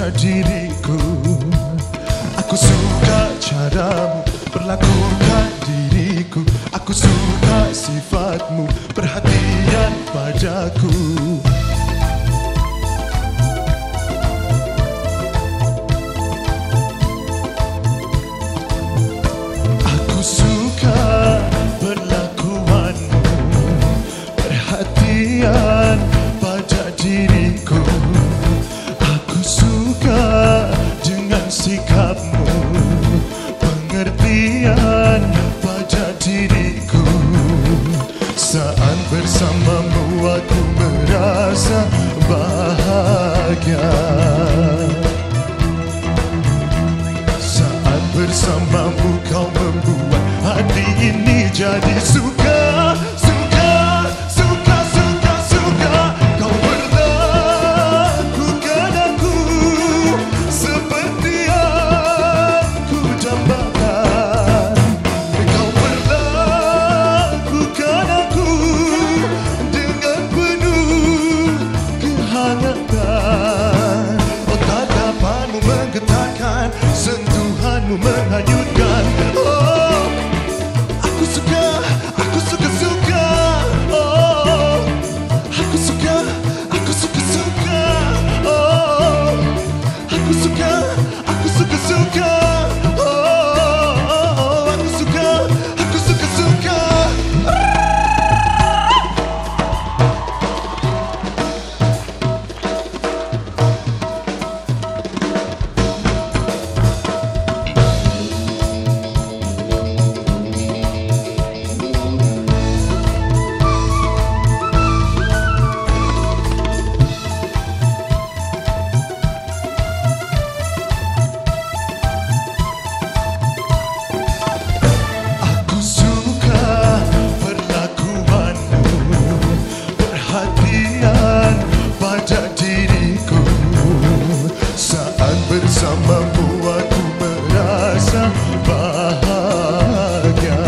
pada diriku. Aku suka caramu perlakukan diriku. Aku suka sifatmu perhatian padaku. Aku suka perlakuanmu perhatian pada diriku. Aku suka dengan sikapmu pengertian pada diriku. Saat bersamamu aku merasa bahagia. Saat bersamamu kau membuat hati ini jadi suka. Kau perlakukan aku seperti yang ku dambakan. Kau perlakukan aku dengan penuh kehangatan. Oh, tatapanmu menggetarkan, sentuhanmu menghanyutkan. Oh, aku suka. Oh, aku suka. Oh, aku suka. Oh, aku suka. Pada diriku, saat bersamamu aku merasa bahagia.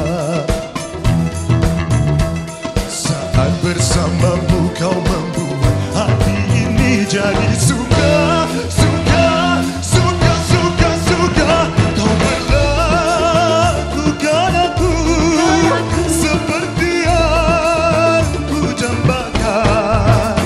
Saat bersamamu kau membuat hati ini jadi suka. Kau perlakukan aku seperti yang ku dambakan.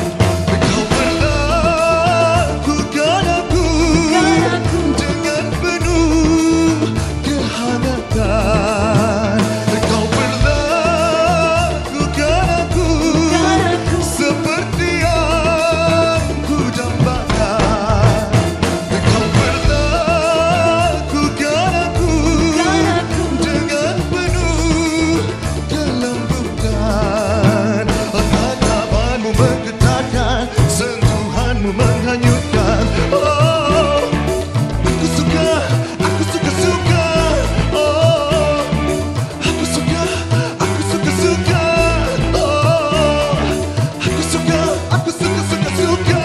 Menghanyutkan. Oh, aku suka. Oh, aku suka. Oh, aku suka. Oh, aku suka.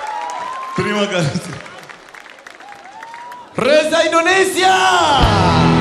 Terima kasih. Reza Indonesia.